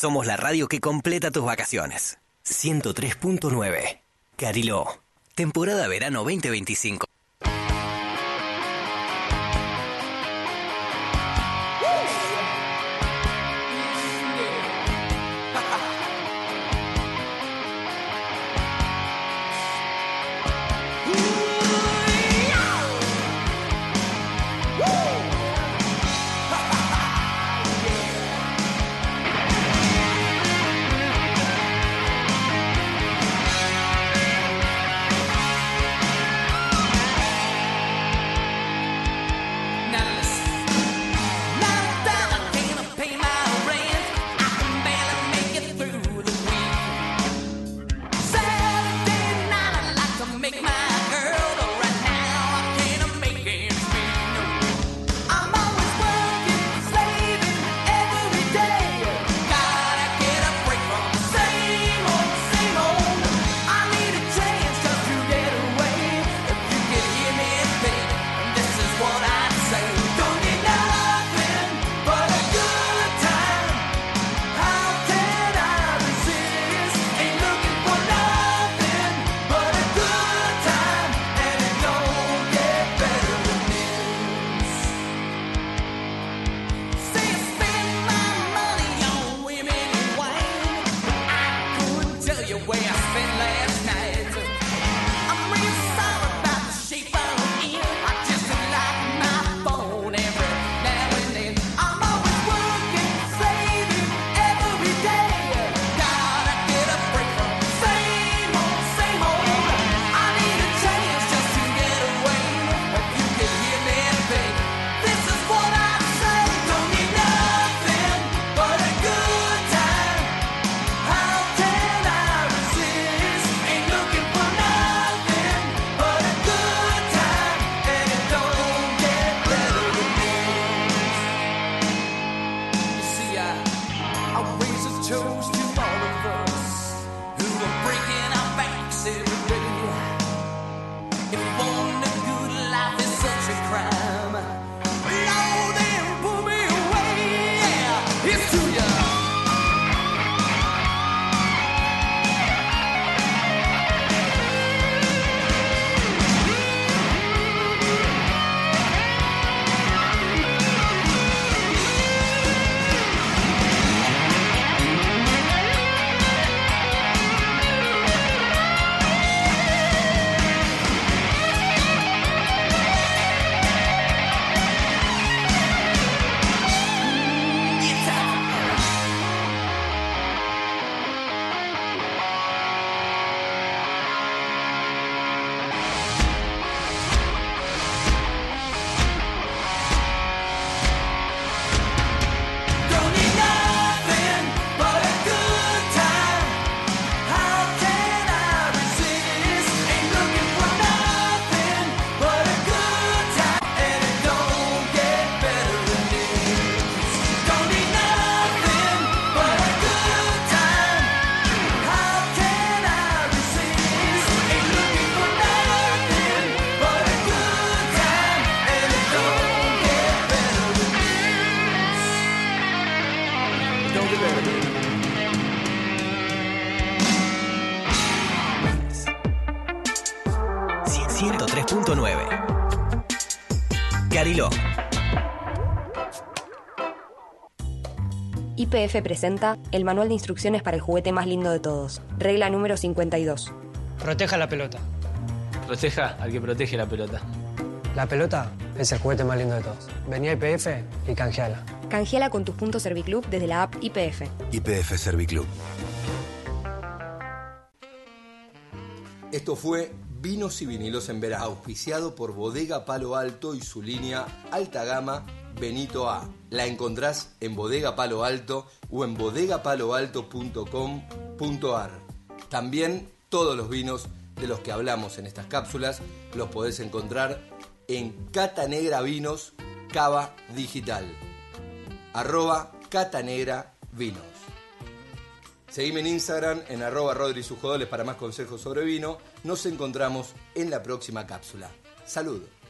Somos la radio que completa tus vacaciones. 103.9. Cariló. Temporada verano 2025. Cariló. YPF presenta el manual de instrucciones para el juguete más lindo de todos. Regla número 52. Proteja la pelota. Proteja al que protege la pelota. La pelota es el juguete más lindo de todos. Vení a YPF y canjeala. Canjeala con tus puntos Serviclub desde la app YPF. YPF Serviclub. Esto fue Vinos y Vinilos en Vera, auspiciado por Bodega Palo Alto y su línea alta gama Benito A. La encontrás en Bodega Palo Alto o en bodegapaloalto.com.ar. También todos los vinos de los que hablamos en estas cápsulas los podés encontrar en Cata Negra Vinos Cava Digital. @CataNegraVinos. Seguime en Instagram en @RodriSujodoles para más consejos sobre vino. Nos encontramos en la próxima cápsula. Saludos.